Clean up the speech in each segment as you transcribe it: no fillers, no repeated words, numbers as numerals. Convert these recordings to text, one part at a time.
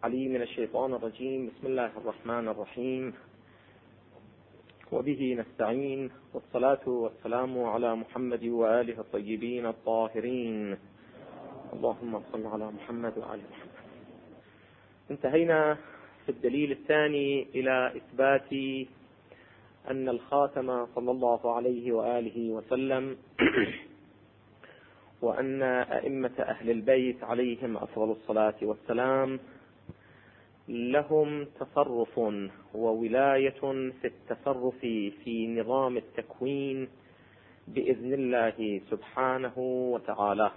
علي من الشيطان الرجيم. بسم الله الرحمن الرحيم، وبه نستعين، والصلاة والسلام على محمد وآله الطيبين الطاهرين. اللهم صل على محمد وآل محمد. انتهينا في الدليل الثاني إلى إثبات أن الخاتم صلى الله عليه وآله وسلم وأن أئمة أهل البيت عليهم أفضل الصلاة والسلام لهم تصرف وولاية في التصرف في نظام التكوين بإذن الله سبحانه وتعالى.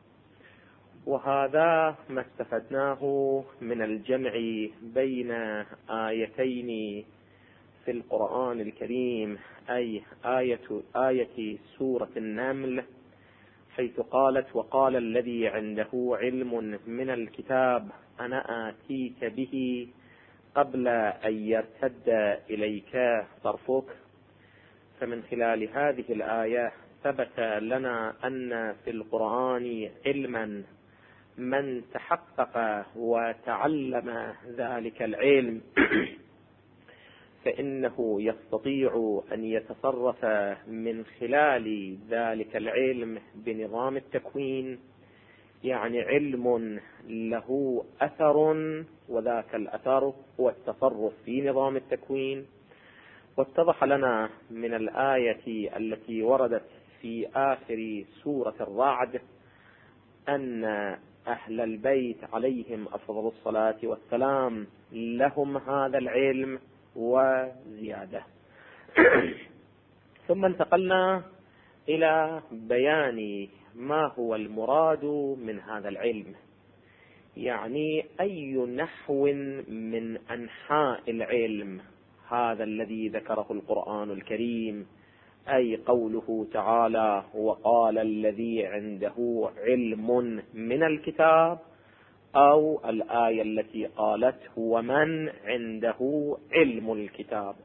وهذا ما استفدناه من الجمع بين آيتين في القرآن الكريم، أي آية سورة النمل حيث قالت: وقال الذي عنده علم من الكتاب أنا آتيك به قبل أن يرتد إليك طرفك. فمن خلال هذه الآية ثبت لنا أن في القرآن علما من تحقق وتعلم ذلك العلم فإنه يستطيع أن يتصرف من خلال ذلك العلم بنظام التكوين، يعني علم له أثر، وذاك الأثر هو التصرف في نظام التكوين. واتضح لنا من الآية التي وردت في آخر سورة الرعد أن أهل البيت عليهم أفضل الصلاة والسلام لهم هذا العلم وزيادة. ثم انتقلنا إلى بيان ما هو المراد من هذا العلم، يعني أي نحو من أنحاء العلم هذا الذي ذكره القرآن الكريم، أي قوله تعالى: وقال الذي عنده علم من الكتاب، أو الآية التي قالت: ومن عنده علم الكتاب.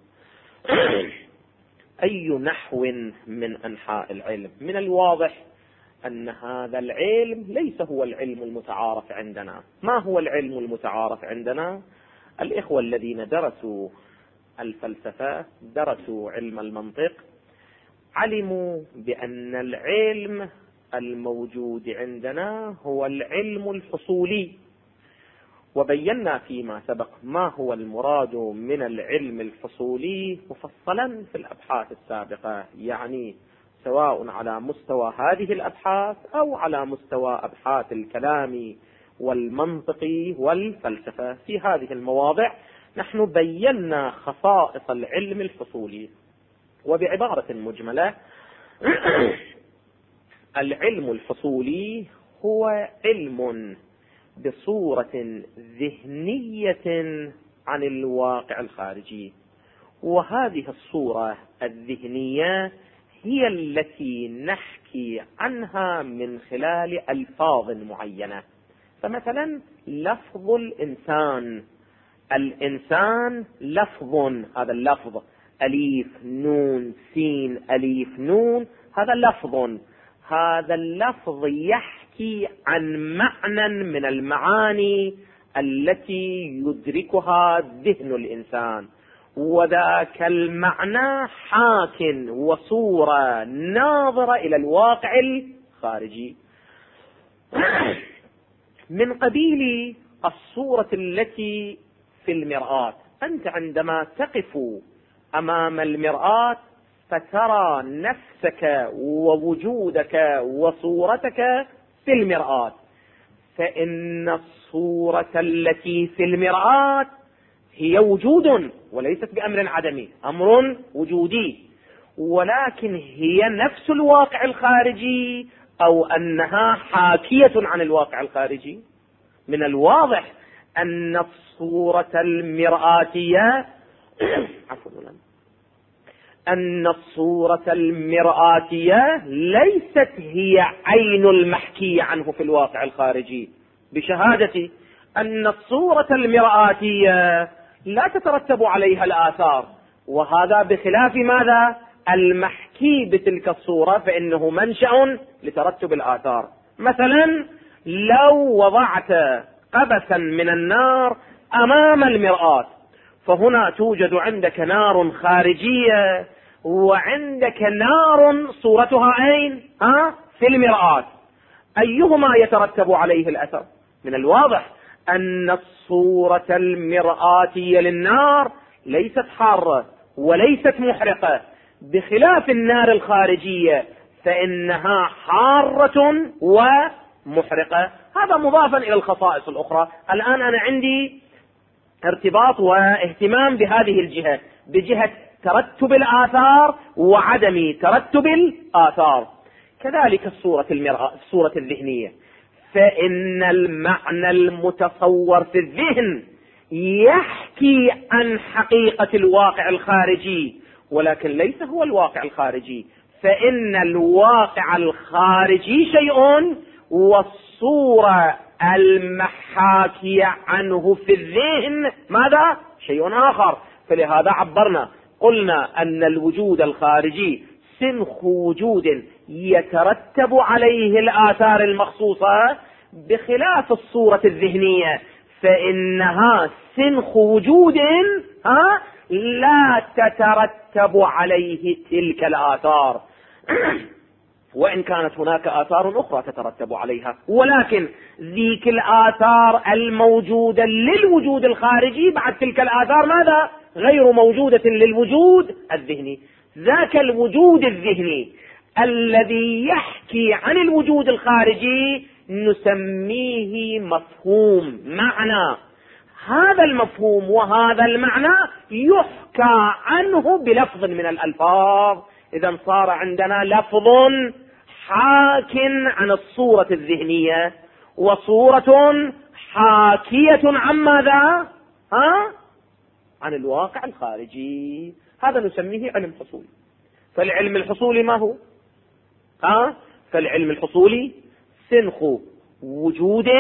أي نحو من أنحاء العلم؟ من الواضح أن هذا العلم ليس هو العلم المتعارف عندنا. ما هو العلم المتعارف عندنا؟ الإخوة الذين درسوا الفلسفة، درسوا علم المنطق، علموا بأن العلم الموجود عندنا هو العلم الحصولي. وبينا فيما سبق ما هو المراد من العلم الحصولي مفصلا في الأبحاث السابقة، يعني سواء على مستوى هذه الأبحاث أو على مستوى أبحاث الكلام والمنطق والفلسفة. في هذه المواضع نحن بينا خصائص العلم الحصولي. وبعبارة مجملة العلم الحصولي هو علم بصورة ذهنية عن الواقع الخارجي، وهذه الصورة الذهنية هي التي نحكي عنها من خلال ألفاظ معينة. فمثلا لفظ الإنسان لفظ، هذا اللفظ أليف نون سين أليف نون، هذا لفظ. هذا اللفظ يحكي عن معنى من المعاني التي يدركها ذهن الإنسان، وذاك المعنى حاك وصورة ناظرة إلى الواقع الخارجي. من قبيل الصورة التي في المرآة. أنت عندما تقف أمام المرآة فترى نفسك ووجودك وصورتك في المرآة، فإن الصورة التي في المرآة هي وجود وليست بأمر عدمي، أمر وجودي، ولكن هي نفس الواقع الخارجي أو أنها حاكية عن الواقع الخارجي. من الواضح أن الصورة المرآتية أن الصورة المرآتية ليست هي عين المحكي عنه في الواقع الخارجي، بشهادة أن الصورة المرآتية لا تترتب عليها الآثار، وهذا بخلاف ماذا؟ المحكي بتلك الصورة، فإنه منشأ لترتب الآثار. مثلا لو وضعت قبسا من النار أمام المرآة. فهنا توجد عندك نار خارجية وعندك نار صورتها أين؟ في المرآة. أيهما يترتب عليه الأثر؟ من الواضح أن الصورة المرآتية للنار ليست حارة وليست محرقة، بخلاف النار الخارجية فإنها حارة ومحرقة. هذا مضافا إلى الخصائص الأخرى. الآن أنا عندي ارتباط واهتمام بهذه الجهة، بجهة ترتب الآثار وعدم ترتب الآثار. كذلك الصورة الذهنية، فإن المعنى المتصور في الذهن يحكي عن حقيقة الواقع الخارجي، ولكن ليس هو الواقع الخارجي، فإن الواقع الخارجي شيء والصورة المحاكية عنه في الذهن ماذا؟ شيء آخر. فلهذا عبرنا قلنا أن الوجود الخارجي سنخ وجود يترتب عليه الآثار المخصوصة، بخلاف الصورة الذهنية فإنها سنخ وجود لا تترتب عليه تلك الآثار وإن كانت هناك آثار أخرى تترتب عليها، ولكن ذيك الآثار الموجودة للوجود الخارجي بعد تلك الآثار ماذا؟ غير موجودة للوجود الذهني. ذاك الوجود الذهني الذي يحكي عن الوجود الخارجي نسميه مفهوم، معنى. هذا المفهوم وهذا المعنى يحكى عنه بلفظ من الألفاظ. إذا صار عندنا لفظ حاك عن الصورة الذهنية وصورة حاكية عن ماذا؟ عن الواقع الخارجي. هذا نسميه علم حصولي. فالعلم الحصولي ما هو؟ فالعلم الحصولي سنخ وجود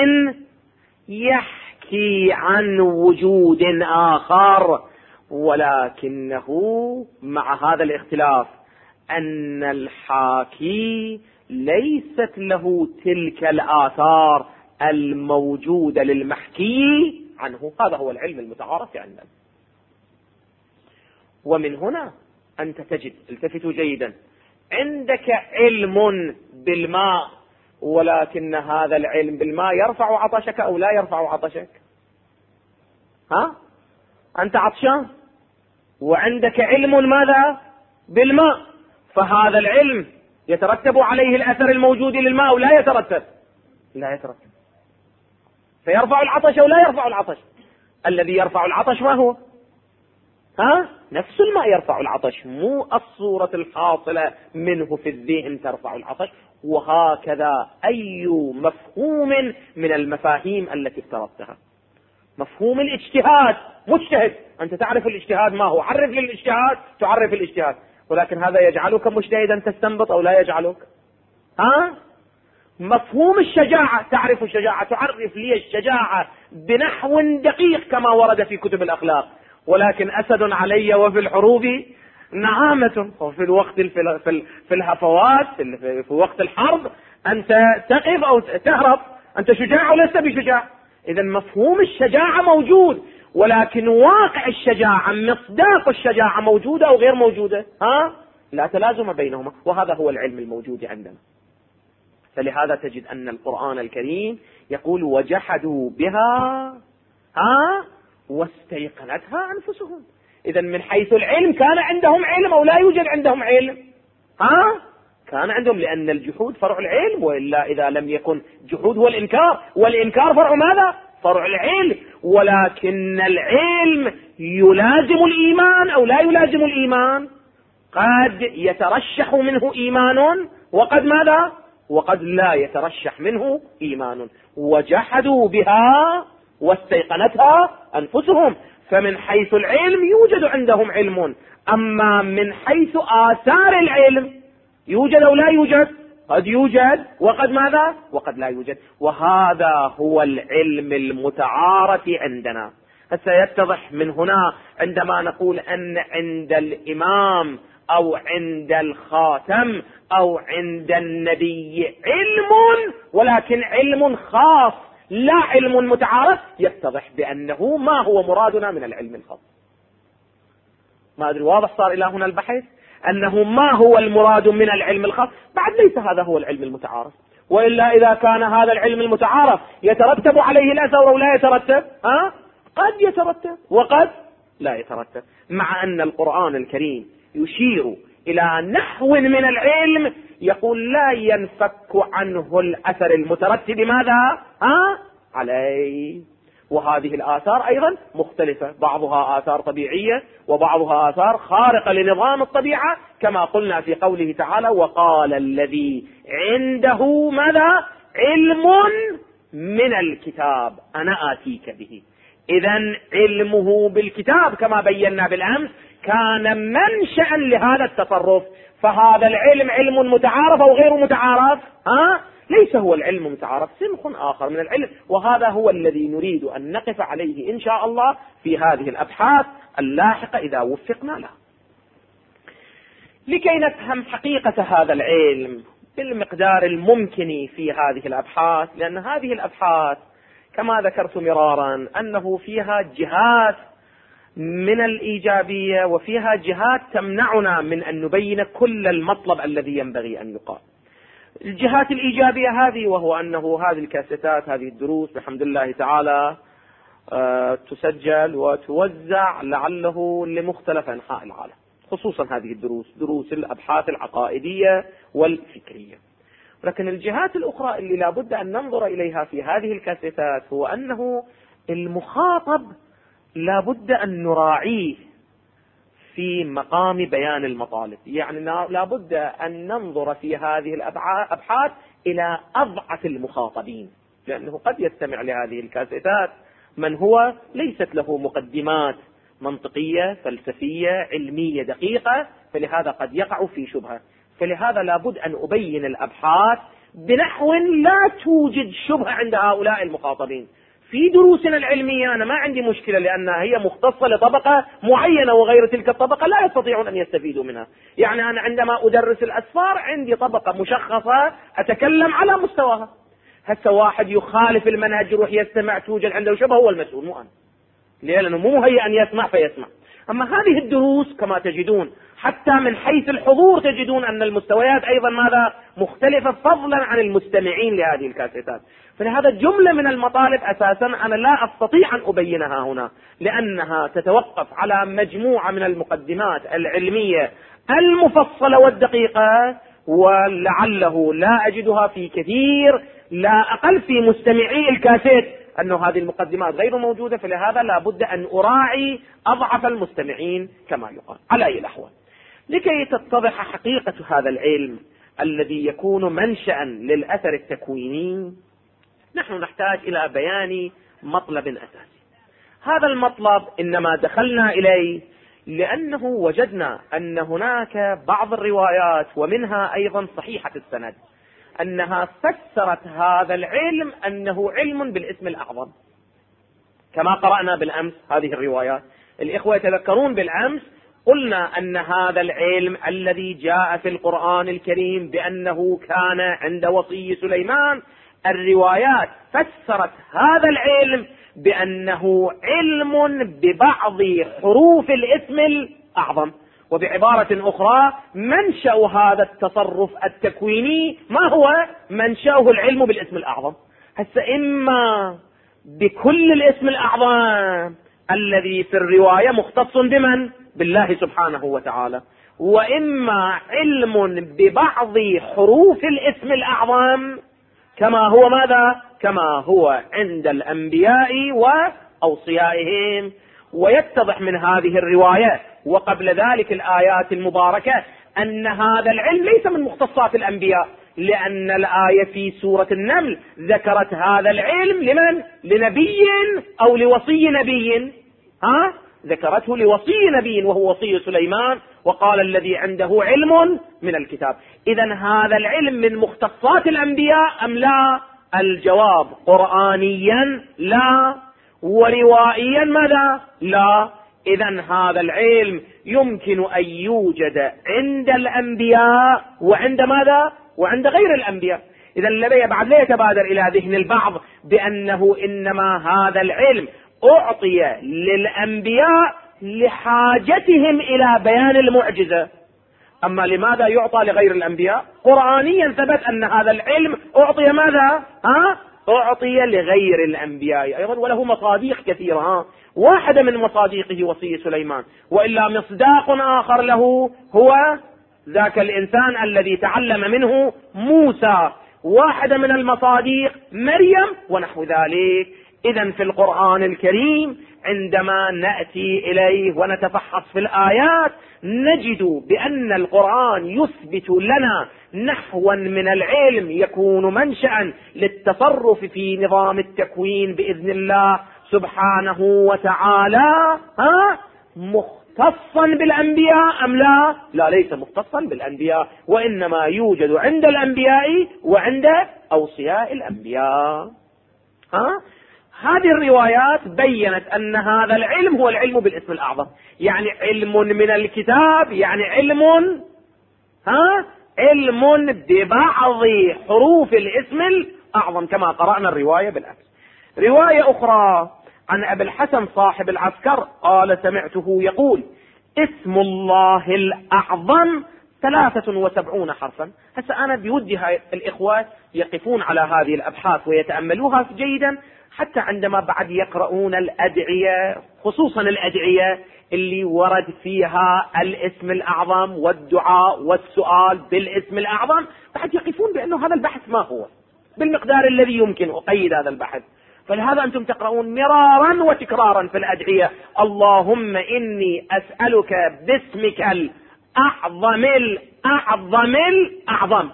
يحكي عن وجود آخر، ولكنه مع هذا الاختلاف أن الحاكي ليست له تلك الآثار الموجودة للمحكي عنه. هذا هو العلم المتعارف عندنا. ومن هنا أنت تجد، التفتوا جيدا، عندك علم بالماء، ولكن هذا العلم بالماء يرفع عطشك أو لا يرفع عطشك؟ أنت عطشان وعندك علم ماذا؟ بالماء، فهذا العلم يترتب عليه الأثر الموجود للماء أو لا يترتب؟ لا يترتب. فيرفع العطش أو لا يرفع العطش؟ الذي يرفع العطش ما هو؟ نفس الماء يرفع العطش، مو الصورة الحاصلة منه في الذهن ترفع العطش. وهكذا أي مفهوم من المفاهيم التي افترضتها. مفهوم الاجتهاد، مجتهد، أنت تعرف الاجتهاد ما هو، عرف للاجتهاد تعرف الاجتهاد، ولكن هذا يجعلك مجتهدا تستنبط أو لا يجعلك؟ مفهوم الشجاعة، تعرف الشجاعة، تعرف لي الشجاعة بنحو دقيق كما ورد في كتب الأخلاق، ولكن أسد علي وفي الحروب نعامة. وفي الوقت في الهفوات في وقت الحرب أنت تقف أو تهرب، أنت شجاع ولست بشجاع. إذا مفهوم الشجاعة موجود، ولكن واقع الشجاعة، مصداق الشجاعة موجودة أو غير موجودة؟ لا تلازم بينهما، وهذا هو العلم الموجود عندنا. فلهذا تجد أن القرآن الكريم يقول وجحدوا بها واستيقنتها أنفسهم. إذا من حيث العلم كان عندهم علم أو لا يوجد عندهم علم؟ كان عندهم، لأن الجحود فرع العلم، وإلا إذا لم يكن جحود هو الإنكار، والإنكار فرع ماذا؟ فرع العلم. ولكن العلم يلازم الإيمان أو لا يلازم الإيمان؟ قد يترشح منه إيمان وقد ماذا؟ وقد لا يترشح منه إيمان. وجحدوا بها واستيقنتها أنفسهم. فمن حيث العلم يوجد عندهم علم، أما من حيث آثار العلم يوجد أو لا يوجد؟ قد يوجد وقد ماذا؟ وقد لا يوجد. وهذا هو العلم المتعارف عندنا. سيتضح من هنا عندما نقول أن عند الإمام أو عند الخاتم أو عند النبي علم، ولكن علم خاص لا علم متعارف، يتضح بأنه ما هو مرادنا من العلم الخاص. ما أدري واضح صار إلى هنا البحث؟ أنه ما هو المراد من العلم الخاص، بعد ليس هذا هو العلم المتعارف. وإلا إذا كان هذا العلم المتعارف يترتب عليه الأثر أو لا يترتب، قد يترتب وقد لا يترتب، مع أن القرآن الكريم يشير إلى نحو من العلم يقول لا ينفك عنه الأثر المترتب ماذا عليه. وهذه الآثار أيضا مختلفة، بعضها آثار طبيعية وبعضها آثار خارقة لنظام الطبيعة، كما قلنا في قوله تعالى وقال الذي عنده ماذا علم من الكتاب أنا آتيك به. إذن علمه بالكتاب كما بينا بالأمس كان منشأ لهذا التصرف. فهذا العلم علم متعارف أو غير متعارف؟ ليس هو العلم متعارف، سنخ آخر من العلم، وهذا هو الذي نريد أن نقف عليه إن شاء الله في هذه الأبحاث اللاحقة إذا وفقنا لها، لكي نفهم حقيقة هذا العلم بالمقدار الممكن في هذه الأبحاث. لأن هذه الأبحاث كما ذكرت مرارا أنه فيها جهات من الإيجابية وفيها جهات تمنعنا من أن نبين كل المطلب الذي ينبغي أن يقال. الجهات الإيجابية هذه، وهو أنه هذه الكاسيتات هذه الدروس بحمد الله تعالى تسجل وتوزع لعله لمختلف أنحاء العالم، خصوصا هذه الدروس، دروس الأبحاث العقائدية والفكرية. لكن الجهات الأخرى اللي لابد أن ننظر إليها في هذه الكاسيتات هو أنه المخاطب لابد أن نراعيه في مقام بيان المطالب. يعني لابد أن ننظر في هذه الأبحاث إلى أضعف المخاطبين، لأنه قد يستمع لهذه الكاسيتات من هو ليست له مقدمات منطقية فلسفية علمية دقيقة، فلهذا قد يقع في شبهة. فلهذا لابد أن أبين الأبحاث بنحو لا توجد شبهة عند هؤلاء المخاطبين. في دروسنا العلمية أنا ما عندي مشكلة، لأنها هي مختصة لطبقة معينة وغير تلك الطبقة لا يستطيعون أن يستفيدوا منها. يعني أنا عندما أدرس الأسفار عندي طبقة مشخصة أتكلم على مستواها. هسه واحد يخالف المنهج يروح يستمع توجد عنده شبهة، هو المسؤول مو أنا، لأنه مو مهيئ أن يسمع فيسمع. أما هذه الدروس كما تجدون حتى من حيث الحضور تجدون أن المستويات أيضا ماذا مختلفة، فضلا عن المستمعين لهذه الكاسيتات. فلهذا جملة من المطالب أساسا أنا لا أستطيع أن أبينها هنا، لأنها تتوقف على مجموعة من المقدمات العلمية المفصلة والدقيقة، ولعله لا أجدها في كثير، لا أقل في مستمعي الكاسيت، أنه هذه المقدمات غير موجودة. فلهذا لا بد أن أراعي أضعف المستمعين كما يقال. على أي الأحوال، لكي تتضح حقيقة هذا العلم الذي يكون منشأ للأثر التكويني، نحن نحتاج إلى بيان مطلب أساسي. هذا المطلب إنما دخلنا إليه لأنه وجدنا أن هناك بعض الروايات ومنها أيضا صحيحة السند أنها فسرت هذا العلم أنه علم بالاسم الأعظم، كما قرأنا بالأمس هذه الروايات. الإخوة يتذكرون بالأمس قلنا أن هذا العلم الذي جاء في القرآن الكريم بأنه كان عند وصي سليمان، الروايات فسرت هذا العلم بأنه علم ببعض حروف الاسم الأعظم. وبعبارة أخرى منشأ هذا التصرف التكويني ما هو؟ منشأه العلم بالاسم الأعظم. هسه إما بكل الاسم الأعظم الذي في الرواية مختص بمن؟ بالله سبحانه وتعالى، وإما علم ببعض حروف الاسم الأعظم كما هو ماذا؟ كما هو عند الأنبياء وأوصيائهم. ويتضح من هذه الرواية وقبل ذلك الآيات المباركة أن هذا العلم ليس من مختصات الأنبياء، لأن الآية في سورة النمل ذكرت هذا العلم لمن؟ لنبي أو لوصي نبي، ذكرته لوصي نبي وهو وصي سليمان، وقال الذي عنده علم من الكتاب. إذن هذا العلم من مختصات الأنبياء أم لا؟ الجواب قرآنيا لا، وروائيا ماذا؟ لا. إذن هذا العلم يمكن أن يوجد عند الأنبياء وعند ماذا؟ وعند غير الأنبياء. إذا بعد لا يتبادر إلى ذهن البعض بأنه إنما هذا العلم أعطي للأنبياء لحاجتهم إلى بيان المعجزة. أما لماذا يعطى لغير الأنبياء؟ قرآنيا ثبت أن هذا العلم أعطي ماذا؟ أعطي لغير الأنبياء أيضا، وله مصاديق كثيرة. واحدة من مصاديقه وصي سليمان، وإلا مصداق آخر له هو ذاك الإنسان الذي تعلم منه موسى. واحدة من المصاديق مريم ونحو ذلك. إذن في القرآن الكريم عندما نأتي إليه ونتفحص في الآيات نجد بأن القرآن يثبت لنا نحوا من العلم يكون منشأ للتصرف في نظام التكوين بإذن الله سبحانه وتعالى. مختصا بالأنبياء أم لا؟ لا، ليس مختصا بالأنبياء، وإنما يوجد عند الأنبياء وعند أوصياء الأنبياء. هذه الروايات بيّنت أن هذا العلم هو العلم بالاسم الأعظم، يعني علم من الكتاب، يعني علم ببعض حروف الاسم الأعظم كما قرأنا الرواية بالأمس. رواية أخرى عن أبي الحسن صاحب العسكر قال سمعته يقول اسم الله الأعظم 73 حرفا. هسه أنا بودي الإخوة يقفون على هذه الأبحاث ويتأملوها جيدا، حتى عندما بعد يقرؤون الأدعية، خصوصا الأدعية اللي ورد فيها الاسم الأعظم والدعاء والسؤال بالاسم الأعظم، بعد يقفون بأنه هذا البحث ما هو بالمقدار الذي يمكن أقيد هذا البحث. فلهذا أنتم تقرؤون مرارا وتكرارا في الأدعية اللهم إني أسألك باسمك الأعظم الأعظم الأعظم.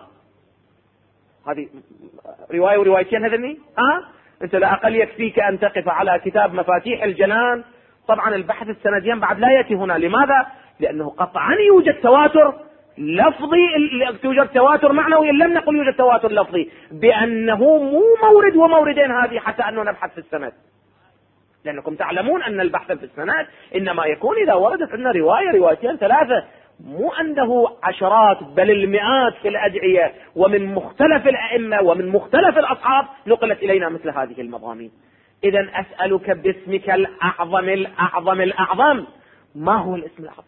هذه رواية وروايتين هذني. أنت لا أقل يكفيك أن تقف على كتاب مفاتيح الجنان. طبعا البحث السنديا بعد لا يأتي هنا. لماذا؟ لأنه قطعا يوجد تواتر لفظي، توجد تواتر معنوي، لم نقل يوجد تواتر لفظي، بأنه مو مورد وموردين هذه حتى أنه نبحث في السند، لأنكم تعلمون أن البحث في السند إنما يكون إذا وردت عندنا رواية روايتين ثلاثة، مو عنده عشرات بل المئات في الأدعية ومن مختلف الأئمة ومن مختلف الأصحاب نقلت إلينا مثل هذه المضامين. إذن أسألك باسمك الأعظم الأعظم الأعظم. ما هو الاسم الأعظم؟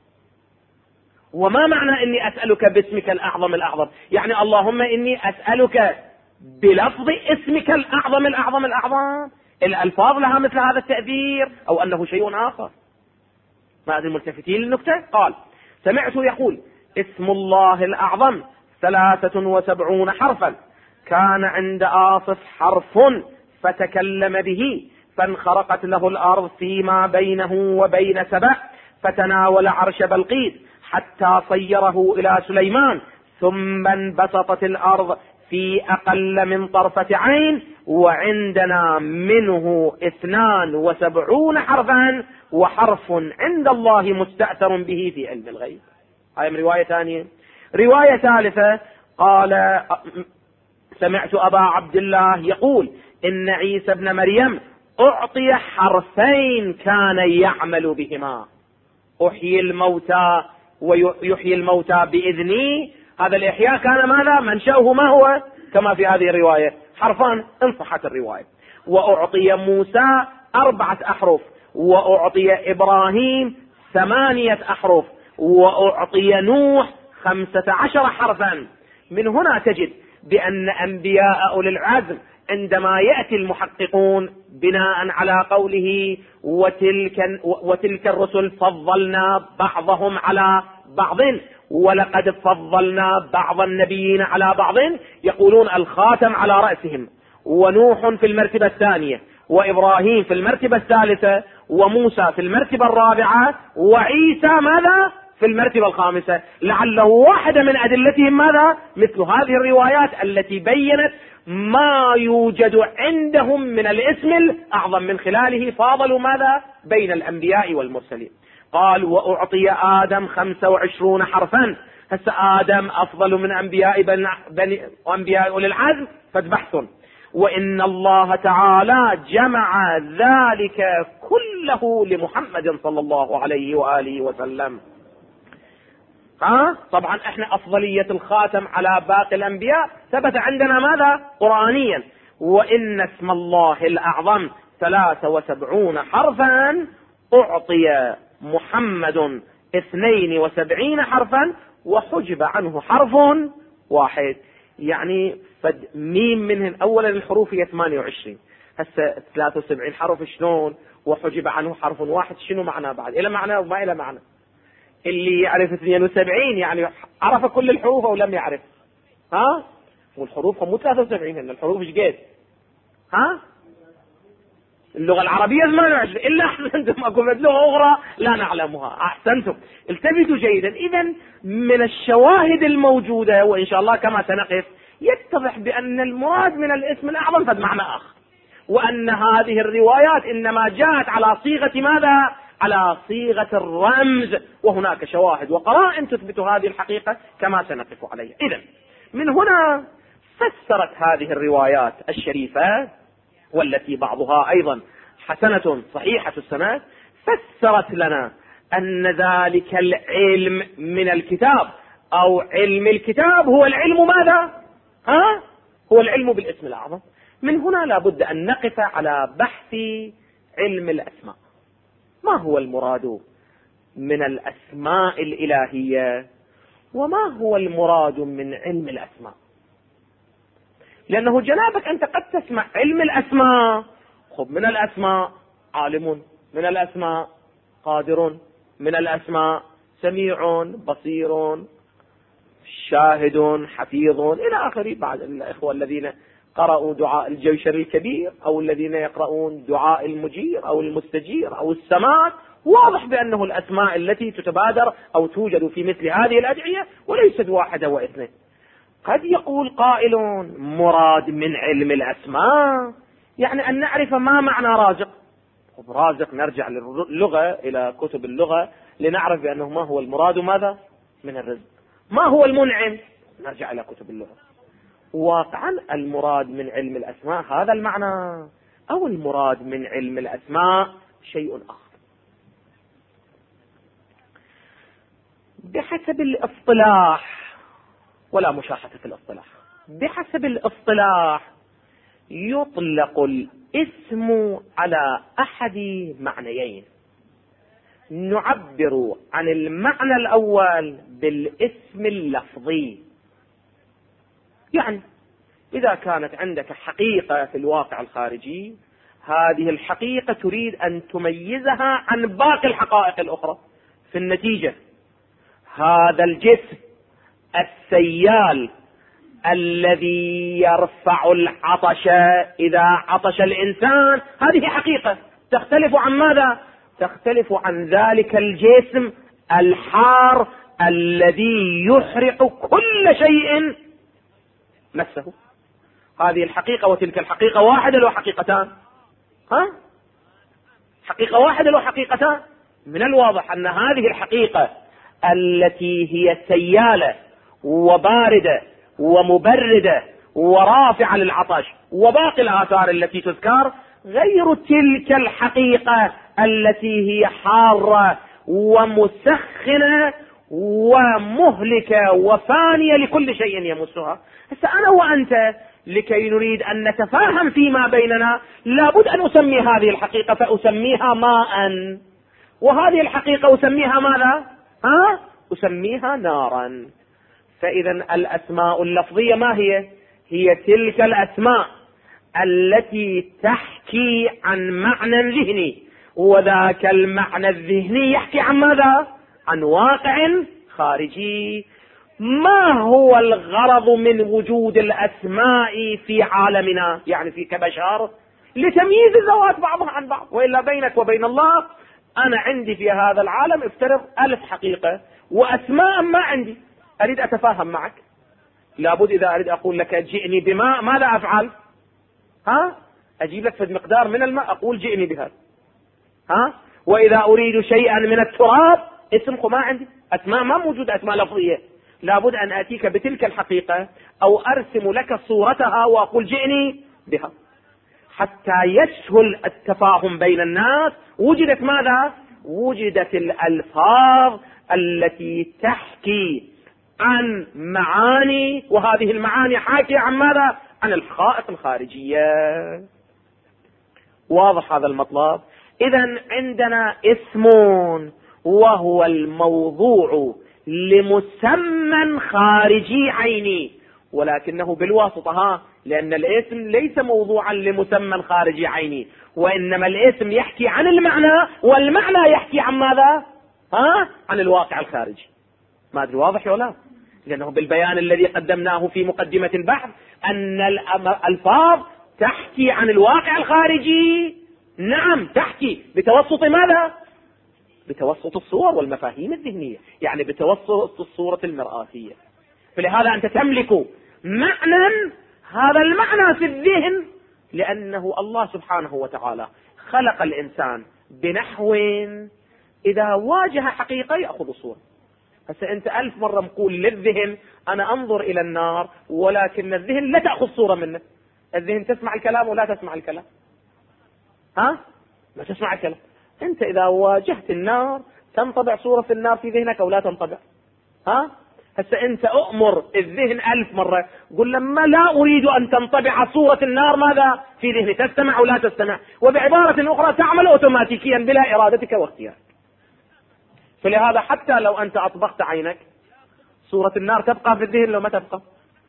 وما معنى إني أسألك باسمك الأعظم الأعظم؟ يعني اللهم إني أسألك بلفظ اسمك الأعظم الأعظم الأعظم. الألفاظ لها مثل هذا التعبير أو أنه شيء آخر؟ ما أدري ملتفتين للنكتة. قال سمعت يقول اسم الله الأعظم 73 حرفا، كان عند آصف حرف فتكلم به فانخرقت له الأرض فيما بينه وبين سبأ، فتناول عرش بلقيس حتى صيره إلى سليمان، ثم انبسطت الأرض في أقل من طرفة عين، وعندنا منه 72 حرفا، وحرف عند الله مستأثر به في علم الغيب. هاي من رواية ثانية. رواية ثالثة قال سمعت أبا عبد الله يقول إن عيسى ابن مريم أعطي حرفين كان يعمل بهما، أحيي الموتى ويحيي الموتى بإذني. هذا الإحياء كان ماذا؟ منشأه ما هو؟ كما في هذه الرواية حرفان إن صحت الرواية. وأعطي موسى 4 أحرف، وأعطي إبراهيم 8 أحرف، وأعطي نوح 15 حرفا. من هنا تجد بأن أنبياء أولي العزم عندما يأتي المحققون بناء على قوله وتلك الرسل فضلنا بعضهم على بعض ولقد فضلنا بعض النبيين على بعض، يقولون الخاتم على رأسهم، ونوح في المرتبة الثانية، وإبراهيم في المرتبة الثالثة، وموسى في المرتبة الرابعة، وعيسى ماذا؟ في المرتبة الخامسة. لعله واحدة من أدلتهم ماذا؟ مثل هذه الروايات التي بيّنت ما يوجد عندهم من الاسم الأعظم، من خلاله فاضلوا ماذا؟ بين الأنبياء والمرسلين. قال وأعطي آدم 25 حرفا. هسه آدم أفضل من أنبياء أولي العزم، فبحث. وإن الله تعالى جمع ذلك كله لمحمد صلى الله عليه وآله وسلم. طبعا احنا افضلية الخاتم على باقي الانبياء ثبت عندنا ماذا؟ قرآنيا. وان اسم الله الاعظم 73 حرفا اعطي محمد 72 حرفا وحجب عنه حرف واحد. يعني ميم منهن اولا الحروف هي 28، هسه 73 حرف شلون وحجب عنه حرف واحد؟ شنو معناه بعد؟ الى معنى وما الى معنى. اللي يعرف 72 يعني عرف كل الحروف او لم يعرف؟ والحروف هم مو 73، ان الحروف ايش قد؟ اللغة العربية 28 الا احسنتم اكو لغة اخرى لا نعلمها. احسنتم، التفتوا جيدا. اذا من الشواهد الموجودة وان شاء الله كما سنقف يتضح بان المراد من الاسم الاعظم فد معنى اخر، وان هذه الروايات انما جاءت على صيغة ماذا؟ على صيغة الرمز، وهناك شواهد وقرائن تثبت هذه الحقيقة كما سنقف عليها. إذن من هنا فسرت هذه الروايات الشريفة والتي بعضها أيضا حسنة صحيحة السند، فسرت لنا أن ذلك العلم من الكتاب أو علم الكتاب هو العلم ماذا؟ هو العلم بالاسم الأعظم. من هنا لابد أن نقف على بحث علم الأسماء. ما هو المراد من الأسماء الإلهية وما هو المراد من علم الأسماء؟ لأنه جنابك أنت قد تسمع علم الأسماء، خب من الأسماء عالم، من الأسماء قادر، من الأسماء سميع بصير شاهد حفيظ إلى آخره. بعد الإخوة الذين قرأوا دعاء الجوشر الكبير أو الذين يقرؤون دعاء المجير أو المستجير أو السماء، واضح بأنه الأسماء التي تتبادر أو توجد في مثل هذه الأدعية وليست واحدة واثنين. قد يقول قائل مراد من علم الأسماء يعني أن نعرف ما معنى رازق. رازق نرجع للغة إلى كتب اللغة لنعرف بأنه ما هو المراد ماذا من الرزق. ما هو المنعم نرجع إلى كتب اللغة. واقعا المراد من علم الأسماء هذا المعنى، أو المراد من علم الأسماء شيء آخر. بحسب الاصطلاح، ولا مشاحة في الاصطلاح، بحسب الاصطلاح يطلق الاسم على أحد معنيين. نعبر عن المعنى الأول بالاسم اللفظي، يعني إذا كانت عندك حقيقة في الواقع الخارجي، هذه الحقيقة تريد أن تميزها عن باقي الحقائق الأخرى. في النتيجة هذا الجسم السيال الذي يرفع العطش إذا عطش الإنسان، هذه حقيقة تختلف عن ماذا؟ تختلف عن ذلك الجسم الحار الذي يحرق كل شيء مسه. هذه الحقيقة وتلك الحقيقة واحدة لو حقيقتان؟ حقيقة واحدة لو حقيقتان؟ من الواضح أن هذه الحقيقة التي هي سيالة وباردة ومبردة ورافعة للعطش وباقي الآثار التي تذكر غير تلك الحقيقة التي هي حارة ومسخنة ومهلكة وفانية لكل شيء يمسها. هسه أنا وأنت لكي نريد أن نتفاهم فيما بيننا لابد أن أسمي هذه الحقيقة، فأسميها ماء، وهذه الحقيقة أسميها ماذا؟ أسميها نارا. فإذا الأسماء اللفظية ما هي؟ هي تلك الأسماء التي تحكي عن معنى ذهني، وذاك المعنى الذهني يحكي عن ماذا؟ عن واقع خارجي. ما هو الغرض من وجود الأسماء في عالمنا يعني في كبشر؟ لتمييز الذوات بعضها عن بعض، وإلا بينك وبين الله أنا عندي في هذا العالم افترض 1000 حقيقة وأسماء ما عندي، أريد أتفاهم معك لابد إذا أريد أقول لك جئني بماء ماذا أفعل؟ أجيب لك في مقدار من الماء أقول جئني بهذا. وإذا أريد شيئا من التراب اسمه ما عندي، أسماء ما موجود، أسماء لفظية، لابد أن آتيك بتلك الحقيقة أو أرسم لك صورتها وأقول جئني بها حتى يسهل التفاهم بين الناس. وجدت ماذا؟ وجدت الألفاظ التي تحكي عن معاني، وهذه المعاني حاكية عن ماذا؟ عن الحقائق الخارجية. واضح هذا المطلب؟ إذن عندنا اسم وهو الموضوع لمسمى خارجي عيني، ولكنه بالواسطة، لأن الاسم ليس موضوعا لمسمى خارجي عيني، وإنما الاسم يحكي عن المعنى، والمعنى يحكي عن ماذا؟ عن الواقع الخارجي. ما أدري واضح ولا؟ لأنه بالبيان الذي قدمناه في مقدمة البحث أن الألفاظ تحكي عن الواقع الخارجي. نعم تحكي بتوسط ماذا؟ بتوسط الصور والمفاهيم الذهنية، يعني بتوسط الصورة المرآتية. فلهذا أنت تملك معنى، هذا المعنى في الذهن، لأنه الله سبحانه وتعالى خلق الإنسان بنحو إذا واجه حقيقة يأخذ صورة. هسه أنت 1000 مرة مقول للذهن أنا أنظر إلى النار، ولكن الذهن لا تأخذ صورة منه. الذهن تسمع الكلام ولا تسمع الكلام؟ ما تسمع الكلام. أنت إذا واجهت النار تنطبع صورة في النار في ذهنك أو لا تنطبع؟ هسه أنت أؤمر الذهن 1000 مرة، قل لما لا أريد أن تنطبع صورة النار ماذا في ذهني، تستمع أو لا تستمع؟ وبعبارة أخرى تعمل أوتوماتيكيا بلا إرادتك واختيارك. فلهذا حتى لو أنت أطبقت عينك صورة النار تبقى في الذهن لو ما تبقى؟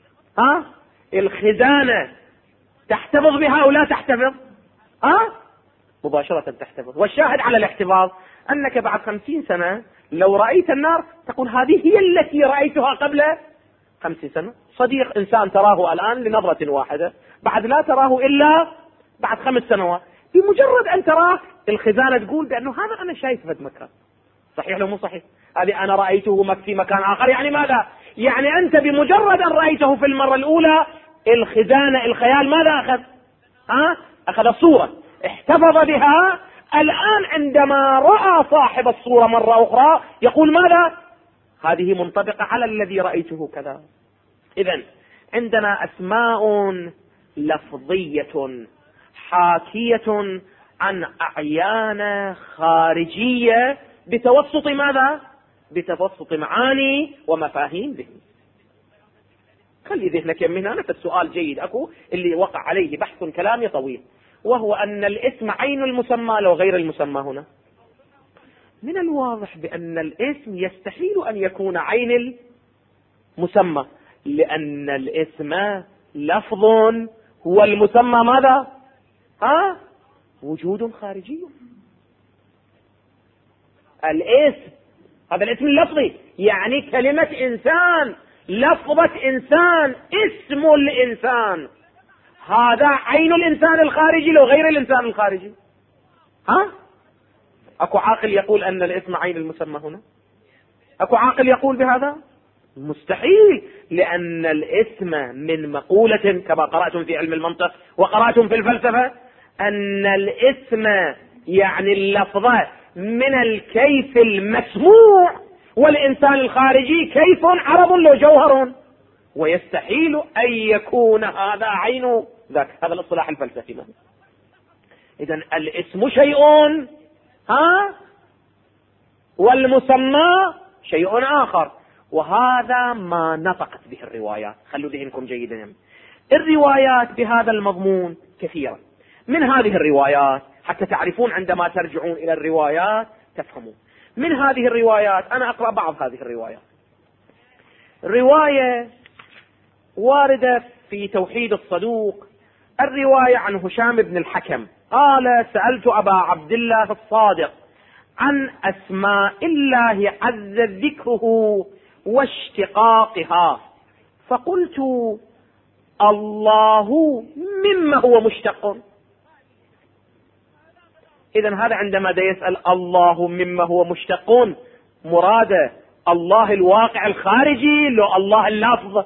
الخزانة تحتفظ بها أو لا تحتفظ؟ مباشرة تحتفظ. والشاهد على الاحتفاظ أنك بعد 50 سنة لو رأيت النار تقول هذه هي التي رأيتها قبل 50 سنة. صديق إنسان تراه الآن لنظرة واحدة، بعد لا تراه إلا بعد 5 سنوات. بمجرد أن تراه الخزانة تقول بأنه هذا أنا شايفه في مكان. صحيح لو مو صحيح؟ هذه أنا رأيته في مكان آخر. يعني ماذا؟ يعني أنت بمجرد أن رأيته في المرة الأولى الخزانة الخيال ماذا أخذ؟ أخذ الصورة احتفظ بها. الآن عندما رأى صاحب الصورة مرة أخرى يقول ماذا؟ هذه منطبقة على الذي رأيته كذا. إذن عندنا أسماء لفظية حاكية عن أعيان خارجية بتوسط ماذا؟ بتوسط معاني ومفاهيم ذهنية. خلي ذهنك يمين هنا. فالسؤال جيد أكو اللي وقع عليه بحث كلامي طويل، وهو أن الاسم عين المسمى لو غير المسمى. هنا من الواضح بأن الاسم يستحيل أن يكون عين المسمى، لأن الاسم لفظ هو المسمى ماذا؟ وجود خارجي. الاسم هذا الاسم اللفظي، يعني كلمة إنسان، لفظة إنسان، اسم الإنسان، هذا عين الإنسان الخارجي لو غير الإنسان الخارجي. أكو عاقل يقول أن الاسم عين المسمى هنا؟ أكو عاقل يقول بهذا؟ مستحيل، لأن الاسم من مقولة كما قرأتم في علم المنطق وقرأتم في الفلسفة أن الاسم يعني اللفظة من الكيف المسموع، والإنسان الخارجي كيف عرض له جوهر، ويستحيل أن يكون هذا عين ذاك. هذا الاصطلاح الفلسفي. إذن الاسم شيء والمسمى شيء آخر، وهذا ما نطقت به الروايات. خلوا ذهنكم جيدا. الروايات بهذا المضمون كثيرة. من هذه الروايات حتى تعرفون عندما ترجعون إلى الروايات تفهمون. من هذه الروايات أنا أقرأ بعض هذه الروايات. رواية واردة في توحيد الصدوق، الرواية عن هشام بن الحكم قال: سألت أبا عبد الله الصادق عن أسماء الله عز ذكره واشتقاقها، فقلت: الله مما هو مشتق. إذن هذا عندما يسأل الله مما هو مشتق مراده الله الواقع الخارجي لو الله اللفظ؟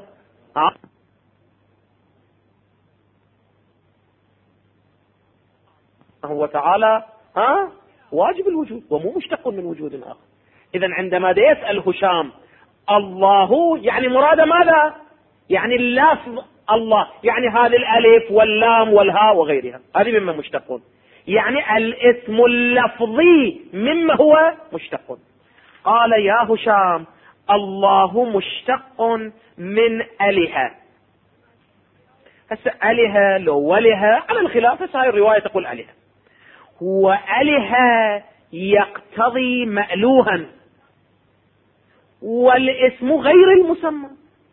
هو تعالى واجب الوجود ومو مشتق من وجود آخر. إذن عندما يسأل هشام الله يعني مراده ماذا؟ يعني اللفظ الله، يعني هذه الألف واللام والهاء وغيرها، هذه مما مشتق، يعني الاسم اللفظي مما هو مشتق. قال يا هشام الله مشتق من أله. هسه أله لو وله على الخلاف، هسه هاي الرواية تقول أله، وأله يقتضي مألوها، والاسم غير المسمى.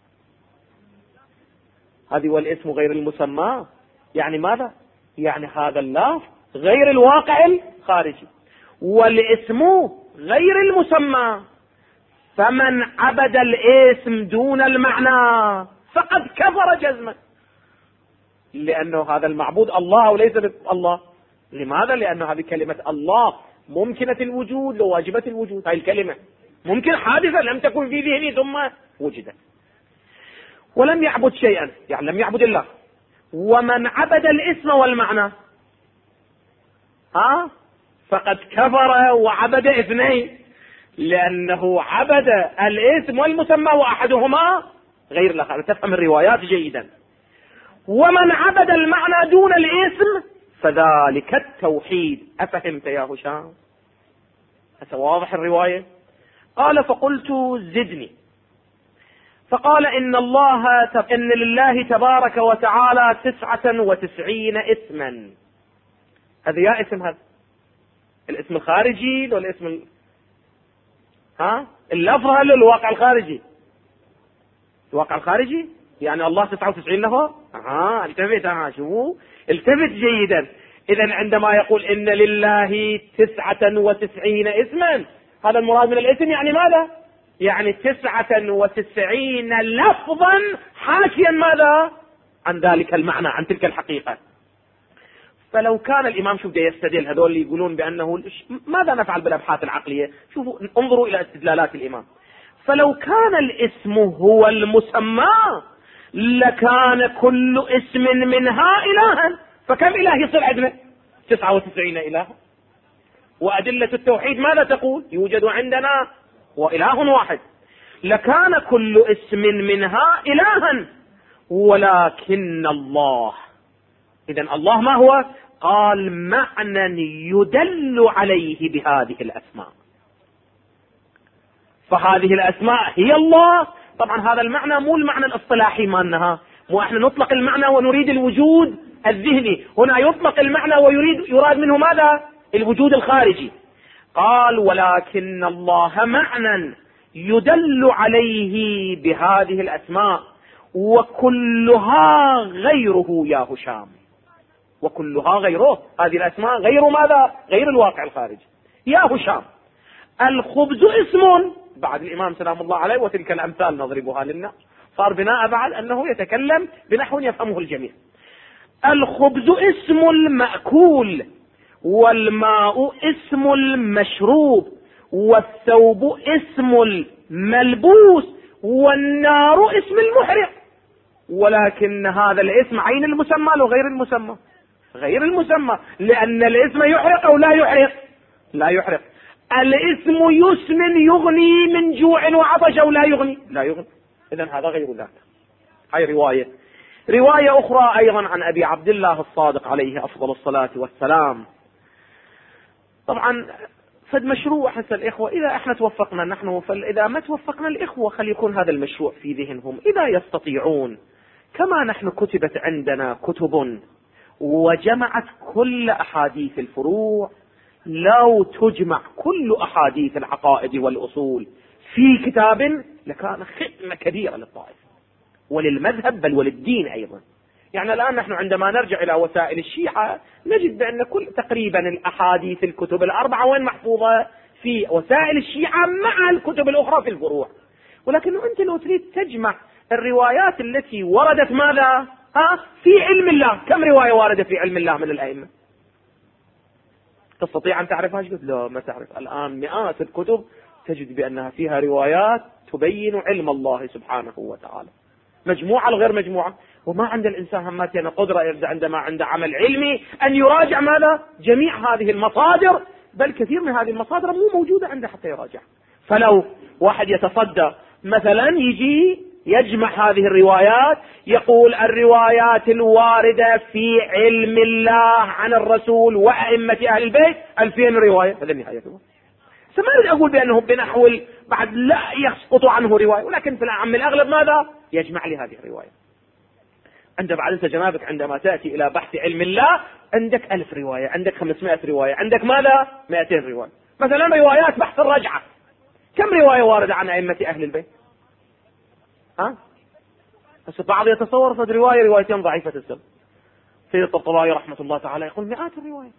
هذه والاسم غير المسمى يعني ماذا؟ يعني هذا اللفظ غير الواقع الخارجي، والاسم غير المسمى، فمن عبد الاسم دون المعنى فقد كفر جزما، لأنه هذا المعبود الله وليس الله. لماذا؟ لأن هذه كلمة الله ممكنة الوجود وواجبة الوجود. هذه الكلمة ممكن حادثة لم تكن في ذهني ثم وجدت. ولم يعبد شيئا يعني لم يعبد الله. ومن عبد الاسم والمعنى فقد كفر وعبد اثنين، لأنه عبد الاسم والمسمى وأحدهما غير الآخر. تفهم الروايات جيدا. ومن عبد المعنى دون الاسم فذلك التوحيد. أفهمت يا هشام؟ واضح الرواية؟ قال فقلت زدني. فقال إن لله تبارك وتعالى 99 اسما. هذا يا اسم، هذا الاسم الخارجي لو الاسم اللفظ هل الواقع الخارجي؟ الواقع الخارجي يعني الله 99 له. التفت. شوفوا التفت جيدا. إذا عندما يقول إن لله 99 اسما، هذا المراد من الاسم يعني ماذا؟ يعني 99 لفظا حاكيا ماذا؟ عن ذلك المعنى، عن تلك الحقيقة. فلو كان الإمام شوف يستدل، هذول اللي يقولون بأنه ماذا نفعل بالأبحاث العقلية؟ شوفوا انظروا إلى استدلالات الإمام. فلو كان الاسم هو المسمى لكان كل اسم منها إلها، فكم إله يصير عندنا؟ 99 إله. وأدلة التوحيد ماذا تقول؟ يوجد عندنا وإله واحد، لكان كل اسم منها إلها. ولكن الله، إذن الله ما هو؟ قال معنى يدل عليه بهذه الأسماء، فهذه الأسماء هي الله. طبعا هذا المعنى مو المعنى الاصطلاحي مالنا، مو احنا نطلق المعنى ونريد الوجود الذهني، هنا يطلق المعنى يراد منه ماذا؟ الوجود الخارجي. قال ولكن الله معنى يدل عليه بهذه الأسماء، وكلها غيره يا هشام، وكلها غيره. هذه الأسماء غير ماذا؟ غير الواقع الخارجي. يا هشام الخبز اسم، بعد الإمام سلام الله عليه وتلك الأمثال نضربها للناس، صار بناء بعد أنه يتكلم بنحو يفهمه الجميع. الخبز اسم المأكول، والماء اسم المشروب، والثوب اسم الملبوس، والنار اسم المحرق. ولكن هذا الاسم عين المسمى لو غير المسمى؟ غير المسمى، لأن الاسم يحرق أو لا يحرق؟ لا يحرق. الاسم يسمن يغني من جوع وعطش أو لا يغني؟ لا يغني. إذن هذا غير ذاك. هاي رواية أخرى أيضا عن أبي عبد الله الصادق عليه أفضل الصلاة والسلام. طبعا فد مشروع حتى الإخوة إذا احنا توفقنا نحن، فإذا ما توفقنا الإخوة خلي يكون هذا المشروع في ذهنهم إذا يستطيعون. كما نحن كتبت عندنا كتب وجمعت كل أحاديث الفروع، لو تجمع كل أحاديث العقائد والأصول في كتاب لكان خدمة كبيرة للطائفة وللمذهب بل وللدين أيضا. يعني الآن نحن عندما نرجع إلى وسائل الشيعة نجد بأن تقريبا الأحاديث الكتب الأربعة وين محفوظة؟ في وسائل الشيعة مع الكتب الأخرى في الفروع. ولكن أنت لو تريد تجمع الروايات التي وردت ماذا؟ في علم الله، كم رواية واردة في علم الله من الأئمة؟ تستطيع أن تعرفها؟ لا ما تعرف. الآن مئات الكتب تجد بأنها فيها روايات تبين علم الله سبحانه وتعالى، مجموعة غير مجموعة. وما عند الإنسان هماتنا قدرة عندما عنده عمل علمي أن يراجع ماذا؟ جميع هذه المصادر، بل كثير من هذه المصادر مو موجودة عنده حتى يراجع. فلو واحد يتصدى مثلا يجي يجمع هذه الروايات، يقول الروايات الواردة في علم الله عن الرسول وأئمة أهل البيت 2000 رواية، هذا النهاية. ما أريد أقول بأنه بنحو بعد لا يسقط عنه رواية، ولكن في العام الأغلب ماذا يجمع لي هذه الرواية. أنت بعد أنت جنابك عندما تأتي إلى بحث علم الله عندك 1000 رواية، عندك 500 رواية، عندك ماذا 200 رواية. مثلا روايات بحث الرجعة، كم رواية واردة عن أئمة أهل البيت؟ بس بعض يتصور فد روايتين ضعيفة السند. سيد الطبطبائي رحمة الله تعالى يقول 100 الرواية،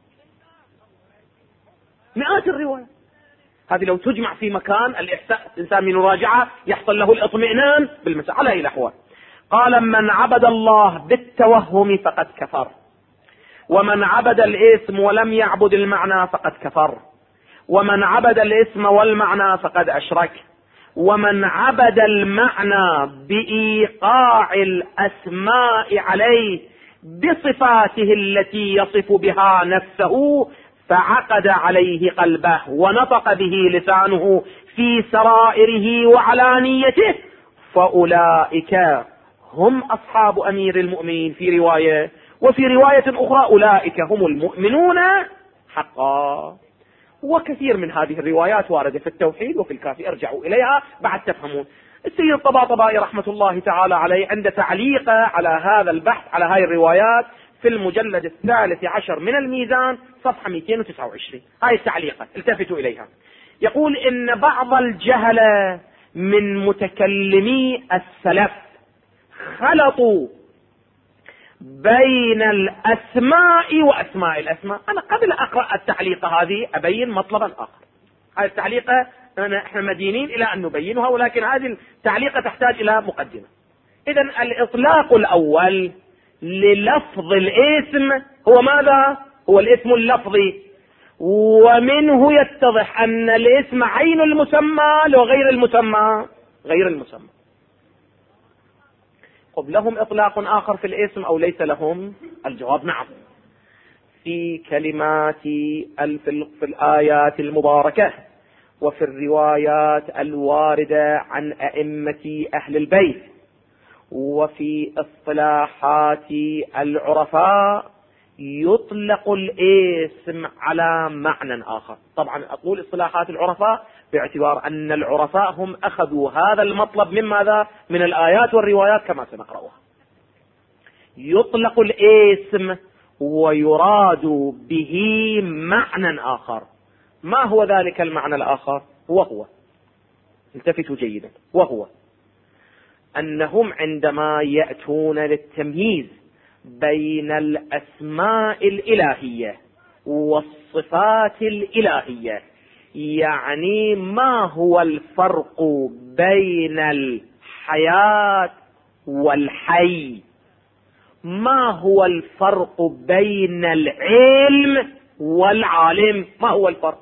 100 الرواية. هذه لو تجمع في مكان الإنسان من مراجعة يحصل له الاطمئنان بالمسألة على أي الأحوال. قال: من عبد الله بالتوهم فقد كفر، ومن عبد الاسم ولم يعبد المعنى فقد كفر، ومن عبد الاسم والمعنى فقد أشرك، ومن عبد المعنى بإيقاع الأسماء عليه بصفاته التي يصف بها نفسه فعقد عليه قلبه ونطق به لسانه في سرائره وعلانيته فأولئك هم أصحاب أمير المؤمنين في رواية، وفي رواية أخرى أولئك هم المؤمنون حقا. وكثير من هذه الروايات واردة في التوحيد وفي الكافي، ارجعوا إليها بعد تفهمون. السيد الطباطبائي رحمة الله تعالى عليه عند تعليقه على هذا البحث على هاي الروايات في المجلد 13 من الميزان صفحة 229، هاي التعليقة التفتوا إليها. يقول: إن بعض الجهلة من متكلمي السلف خلطوا بين الأسماء وأسماء الأسماء. أنا قبل أقرأ التعليقة هذه أبين مطلبا آخر. هذه التعليقة احنا مدينين إلى أن نبينها، ولكن هذه التعليقة تحتاج إلى مقدمة. إذن الإطلاق الأول للفظ الاسم هو ماذا؟ هو الاسم اللفظي، ومنه يتضح أن الاسم عين المسمى وغير المسمى غير المسمى. طب لهم إطلاق آخر في الاسم أو ليس لهم؟ الجواب نعم. في كلمات في الآيات المباركة وفي الروايات الواردة عن أئمة أهل البيت وفي اصطلاحات العرفاء يطلق الاسم على معنى آخر. طبعا أقول اصطلاحات العرفاء باعتبار أن العرفاء هم أخذوا هذا المطلب من ماذا؟ من الآيات والروايات كما سنقرأها. يطلق الاسم ويراد به معنى آخر. ما هو ذلك المعنى الآخر؟ وهو، التفتوا جيدا، وهو أنهم عندما يأتون للتمييز بين الأسماء الإلهية والصفات الإلهية، يعني ما هو الفرق بين الحياة والحي، ما هو الفرق بين العلم والعالم، ما هو الفرق؟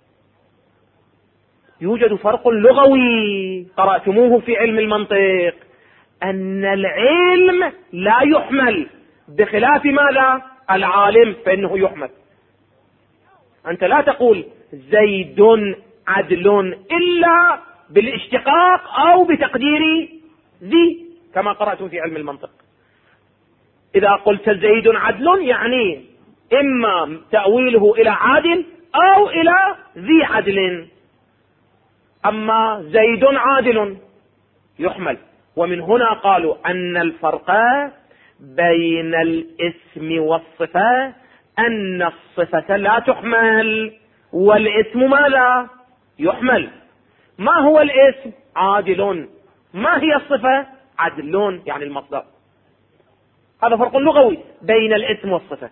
يوجد فرق لغوي قرأتموه في علم المنطق، أن العلم لا يحمل بخلاف ماذا؟ العالم فإنه يحمل. أنت لا تقول زيد عدل إلا بالاشتقاق أو بتقدير ذي كما قرأتم في علم المنطق. إذا قلت زيد عدل يعني إما تأويله إلى عادل أو إلى ذي عدل، أما زيد عادل يحمل. ومن هنا قالوا أن الفرق بين الاسم والصفة أن الصفة لا تحمل والاسم ماذا؟ يحمل. ما هو الاسم؟ عادل. ما هي الصفة؟ عدل، يعني المصدر. هذا فرق لغوي بين الاسم والصفة.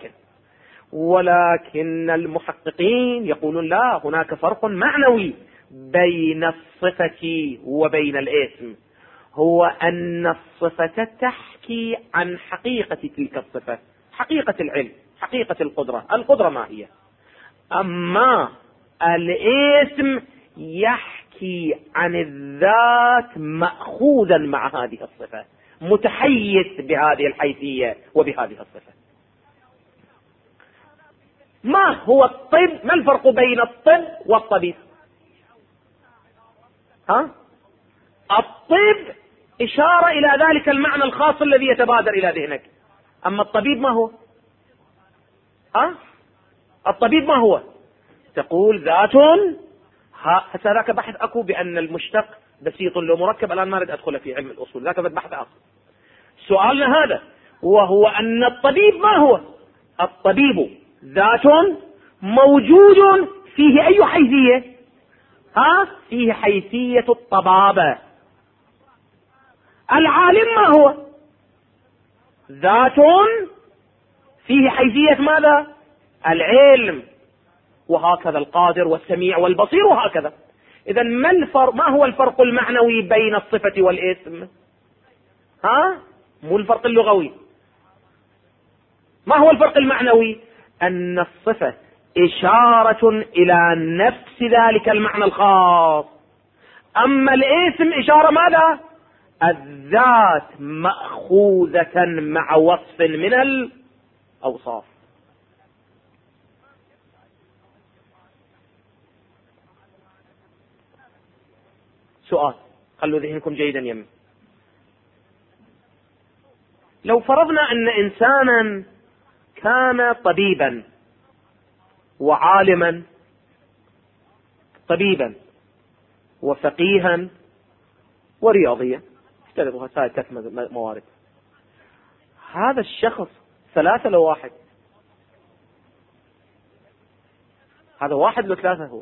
ولكن المحققين يقولون لا، هناك فرق معنوي بين الصفة وبين الاسم، هو أن الصفة تحكي عن حقيقة تلك الصفة، حقيقة العلم، حقيقة القدرة ما هي. أما الاسم يحكي عن الذات مأخوذا مع هذه الصفة، متحيز بهذه الحيثية وبهذه الصفة. ما هو الطب؟ ما الفرق بين الطب والطبيب؟ الطب إشارة إلى ذلك المعنى الخاص الذي يتبادر إلى ذهنك. أما الطبيب ما هو؟ الطبيب ما هو؟ تقول ذات هذاك بحث اكو بان المشتق بسيط لو مركب. الان ما اريد ادخل في علم الاصول، ذاك بحث اخر. سؤالنا هذا، وهو ان الطبيب ما هو؟ الطبيب ذات موجود فيه اي حيثية؟ فيه حيثية الطبابة. العالم ما هو؟ ذات فيه حيثية ماذا؟ العلم. وهكذا القادر والسميع والبصير وهكذا. إذا ما هو الفرق المعنوي بين الصفة والاسم؟ مو الفرق اللغوي. ما هو الفرق المعنوي؟ أن الصفة إشارة إلى نفس ذلك المعنى الخاص، أما الاسم إشارة ماذا؟ الذات مأخوذة مع وصف من الأوصاف. سؤال، خلوا ذهنكم جيدا يمي. لو فرضنا أن إنسانا كان طبيبا وعالما، طبيبا وفقيها ورياضيا، افترضوا هاي 3 موارد. هذا الشخص 3 لو 1؟ هذا 1 لو 3 هو؟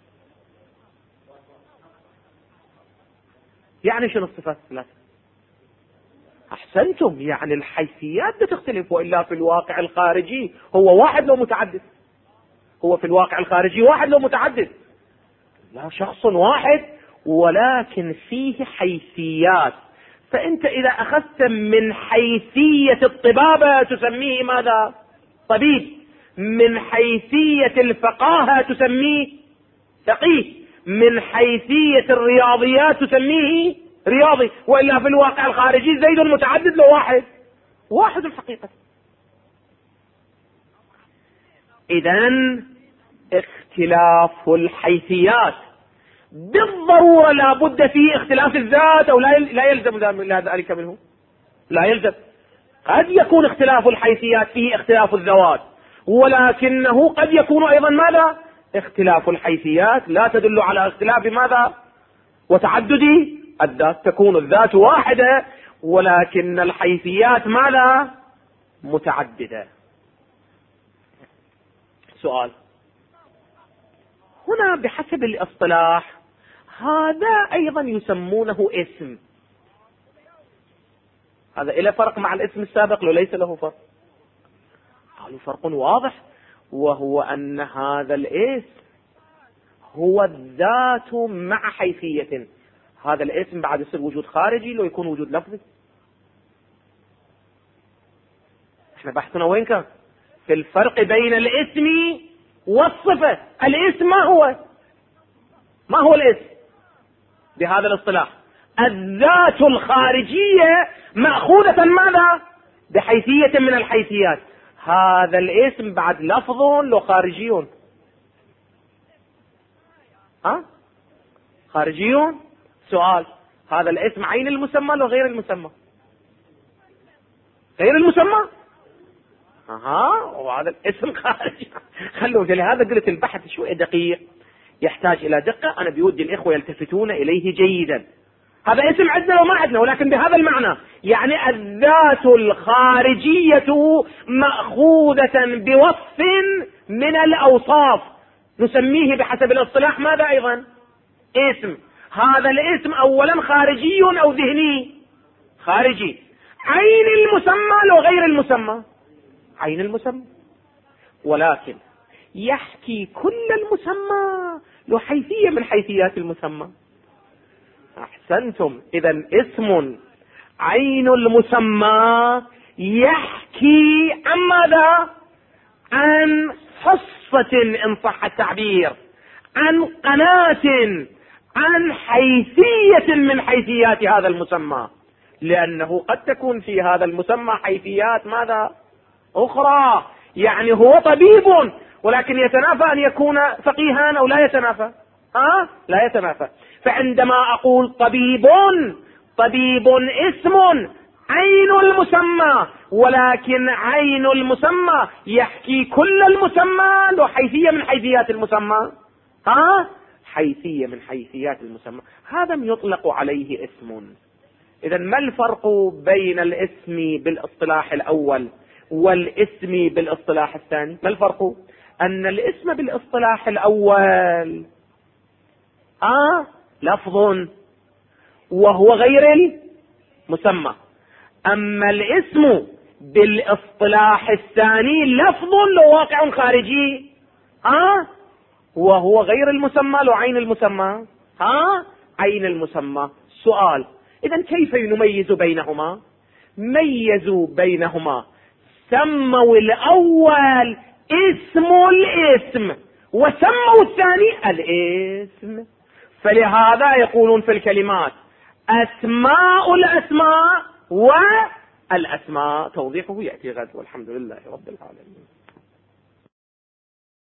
يعني شنو الصفات 3؟ احسنتم، يعني الحيثيات بتختلف، والا في الواقع الخارجي هو 1 لو متعدد. هو في الواقع الخارجي 1 لو متعدد، لا، شخص واحد ولكن فيه حيثيات. فانت اذا اخذت من حيثية الطبابة تسميه ماذا؟ طبيب. من حيثية الفقاهة تسميه فقيه. من حيثية الرياضيات تسميه رياضي. وإلا في الواقع الخارجي زيد متعدد لو 1 الحقيقة. إذن اختلاف الحيثيات بالضرورة لا بد فيه اختلاف الذات، أو لا يلزم ذلك منه؟ لا يلزم. قد يكون اختلاف الحيثيات فيه اختلاف الذوات، ولكنه قد يكون أيضا ماذا؟ اختلاف الحيثيات لا تدل على اختلاف ماذا؟ وتعدد الذات. تكون الذات واحدة ولكن الحيثيات ماذا؟ متعددة. سؤال، هنا بحسب الاصطلاح هذا أيضا يسمونه اسم. هذا إله فرق مع الاسم السابق لو ليس له فرق؟ قالوا فرق واضح، وهو أن هذا الاسم هو الذات مع حيثية. هذا الاسم بعد يصير وجود خارجي لو يكون وجود لفظي. احنا بحثنا وين كان؟ في الفرق بين الاسم والصفة. الاسم ما هو الاسم بهذا الاصطلاح؟ الذات الخارجية مأخوذة ماذا؟ بحيثية من الحيثيات. هذا الاسم بعد لفظ لو خارجي؟ خارجي. سؤال، هذا الاسم عين المسمى لو غير المسمى؟ غير المسمى. وهذا الاسم خارجي. خلوا لهذا قلت البحث شوي دقيق، يحتاج الى دقة. انا بودي الاخوة يلتفتون اليه جيدا. هذا اسم عندنا وما عندنا، ولكن بهذا المعنى، يعني الذات الخارجية مأخوذة بوصف من الاوصاف نسميه بحسب الاصطلاح ماذا ايضا؟ اسم. هذا الاسم اولا خارجي او ذهني؟ خارجي. عين المسمى لو غير المسمى؟ عين المسمى. ولكن يحكي كل المسمى له حيثية من حيثيات المسمى. احسنتم. اذا اسم عين المسمى يحكي عن ماذا؟ عن حصة ان صح التعبير، عن قناة، عن حيثية من حيثيات هذا المسمى. لانه قد تكون في هذا المسمى حيثيات ماذا؟ اخرى. يعني هو طبيب ولكن يتنافى ان يكون فقيها او لا يتنافى؟ لا يتنافى. فعندما اقول طبيب اسم عين المسمى، ولكن عين المسمى يحكي كل المسمى له حيثية من حيثيات المسمى. حيثية من حيثيات المسمى، هذا يطلق عليه اسم. إذا ما الفرق بين الاسم بالاصطلاح الأول والاسم بالاصطلاح الثاني؟ ما الفرق؟ أن الاسم بالاصطلاح الأول لفظ وهو غير المسمى، أما الاسم بالاصطلاح الثاني لفظ له واقع خارجي وهو غير المسمى له عين المسمى عين المسمى. سؤال: إذن كيف نميز بينهما؟ ميزوا بينهما، سموا الأول اسم الاسم وسموا الثاني الاسم. فلهذا يقولون في الكلمات أسماء الأسماء والأسماء. توضيحه يأتي غد، والحمد لله رب العالمين.